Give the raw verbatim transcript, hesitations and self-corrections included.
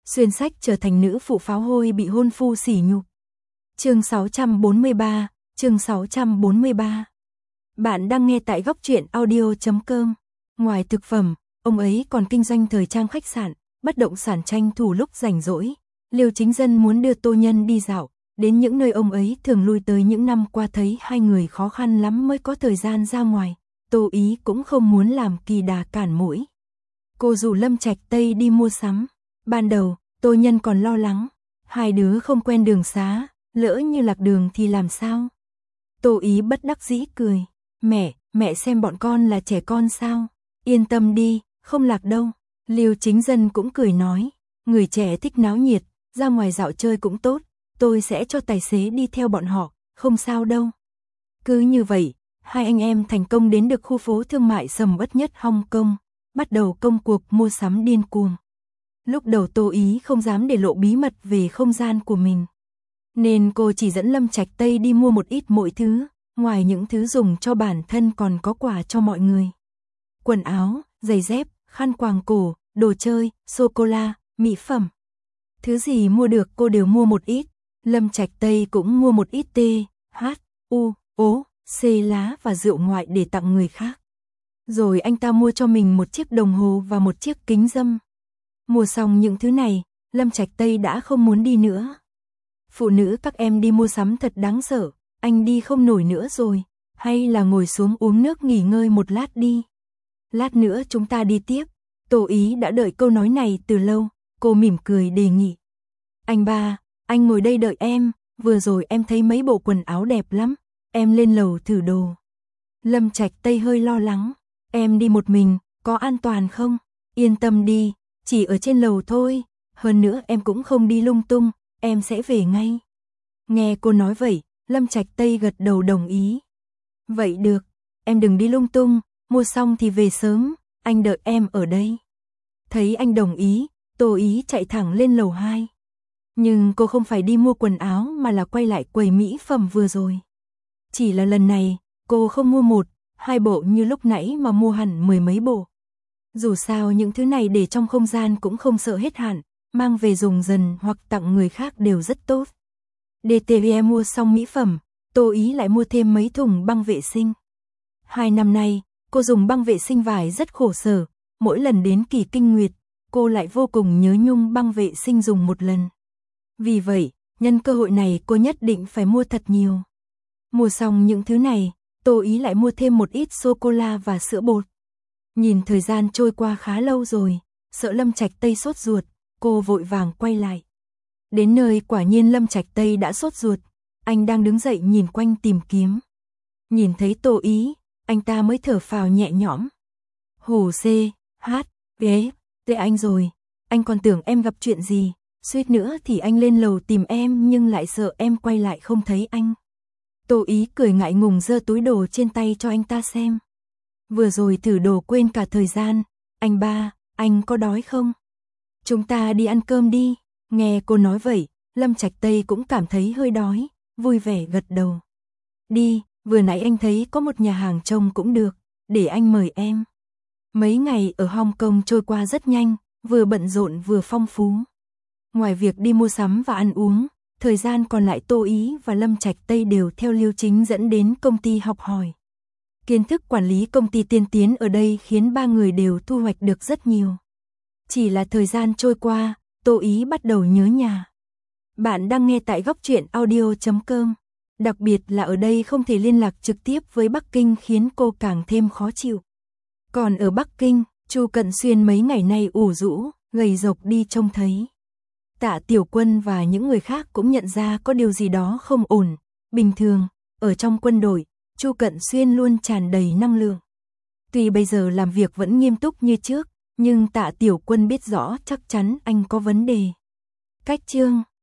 xuyên sách trở thành nữ phụ pháo hôi bị hôn phu sỉ nhục. Chương sáu trăm bốn mươi ba, chương sáu trăm bốn mươi ba. Bạn đang nghe tại góc truyện audio chấm com. Ngoài thực phẩm, ông ấy còn kinh doanh thời trang khách sạn, bất động sản tranh thủ lúc rảnh rỗi. Liêu Chính Dân muốn đưa Tô Nhân đi dạo, đến những nơi ông ấy thường lui tới những năm qua thấy hai người khó khăn lắm mới có thời gian ra ngoài. Tô Ý cũng không muốn làm kỳ đà cản mũi. Cô rủ Lâm Trạch Tây đi mua sắm. Ban đầu, Tô Nhân còn lo lắng, hai đứa không quen đường xá, lỡ như lạc đường thì làm sao? Tô Ý bất đắc dĩ cười, mẹ, mẹ xem bọn con là trẻ con sao? Yên tâm đi, không lạc đâu. Liêu Chính Dân cũng cười nói, người trẻ thích náo nhiệt, ra ngoài dạo chơi cũng tốt, tôi sẽ cho tài xế đi theo bọn họ, không sao đâu. Cứ như vậy, hai anh em thành công đến được khu phố thương mại sầm uất nhất Hong Kong, bắt đầu công cuộc mua sắm điên cuồng. Lúc đầu Tô Ý không dám để lộ bí mật về không gian của mình, nên cô chỉ dẫn Lâm Trạch Tây đi mua một ít mọi thứ, ngoài những thứ dùng cho bản thân còn có quà cho mọi người. Quần áo, giày dép, khăn quàng cổ, đồ chơi, sô-cô-la, mỹ phẩm. Thứ gì mua được cô đều mua một ít. Lâm Trạch Tây cũng mua một ít T, H, U, O, C lá và rượu ngoại để tặng người khác. Rồi anh ta mua cho mình một chiếc đồng hồ và một chiếc kính râm. Mua xong những thứ này, Lâm Trạch Tây đã không muốn đi nữa. Phụ nữ các em đi mua sắm thật đáng sợ, anh đi không nổi nữa rồi, hay là ngồi xuống uống nước nghỉ ngơi một lát đi. Lát nữa chúng ta đi tiếp. Tô Ý đã đợi câu nói này từ lâu, cô mỉm cười đề nghị. Anh ba, anh ngồi đây đợi em, vừa rồi em thấy mấy bộ quần áo đẹp lắm, em lên lầu thử đồ. Lâm Trạch Tây hơi lo lắng, em đi một mình, có an toàn không? Yên tâm đi, chỉ ở trên lầu thôi, hơn nữa em cũng không đi lung tung, em sẽ về ngay. Nghe cô nói vậy, Lâm Trạch Tây gật đầu đồng ý. Vậy được, em đừng đi lung tung, mua xong thì về sớm, anh đợi em ở đây. Thấy anh đồng ý, Tô Ý chạy thẳng lên lầu hai. Nhưng cô không phải đi mua quần áo mà là quay lại quầy mỹ phẩm vừa rồi. Chỉ là lần này, cô không mua một, hai bộ như lúc nãy mà mua hẳn mười mấy bộ. Dù sao những thứ này để trong không gian cũng không sợ hết hạn, mang về dùng dần hoặc tặng người khác đều rất tốt. đê tê e mua xong mỹ phẩm, Tô Ý lại mua thêm mấy thùng băng vệ sinh. Hai năm nay, cô dùng băng vệ sinh vải rất khổ sở, mỗi lần đến kỳ kinh nguyệt, cô lại vô cùng nhớ nhung băng vệ sinh dùng một lần. Vì vậy, nhân cơ hội này cô nhất định phải mua thật nhiều. Mua xong những thứ này, Tô Ý lại mua thêm một ít sô-cô-la và sữa bột. Nhìn thời gian trôi qua khá lâu rồi, sợ Lâm Trạch Tây sốt ruột, cô vội vàng quay lại. Đến nơi quả nhiên Lâm Trạch Tây đã sốt ruột, anh đang đứng dậy nhìn quanh tìm kiếm. Nhìn thấy Tô Ý, anh ta mới thở phào nhẹ nhõm. Hồ C, H, V, T anh rồi, anh còn tưởng em gặp chuyện gì, suýt nữa thì anh lên lầu tìm em nhưng lại sợ em quay lại không thấy anh. Tô Ý cười ngại ngùng giơ túi đồ trên tay cho anh ta xem. Vừa rồi thử đồ quên cả thời gian, anh ba, anh có đói không? Chúng ta đi ăn cơm đi. Nghe cô nói vậy, Lâm Trạch Tây cũng cảm thấy hơi đói, vui vẻ gật đầu. Đi, vừa nãy anh thấy có một nhà hàng trông cũng được, để anh mời em. Mấy ngày ở Hong Kong trôi qua rất nhanh, vừa bận rộn vừa phong phú. Ngoài việc đi mua sắm và ăn uống, thời gian còn lại Tô Ý và Lâm Trạch Tây đều theo Liêu Chính dẫn đến công ty học hỏi. Kiến thức quản lý công ty tiên tiến ở đây khiến ba người đều thu hoạch được rất nhiều. Chỉ là thời gian trôi qua, Tô Ý bắt đầu nhớ nhà. Bạn đang nghe tại góc truyện audio chấm com. Đặc biệt là ở đây không thể liên lạc trực tiếp với Bắc Kinh khiến cô càng thêm khó chịu. Còn ở Bắc Kinh, Chu Cận Xuyên mấy ngày nay ủ rũ, gầy rộc đi trông thấy. Tạ Tiểu Quân và những người khác cũng nhận ra có điều gì đó không ổn. Bình thường, ở trong quân đội, Chu Cận Xuyên luôn tràn đầy năng lượng. Tuy bây giờ làm việc vẫn nghiêm túc như trước, nhưng Tạ Tiểu Quân biết rõ chắc chắn anh có vấn đề. Cách chương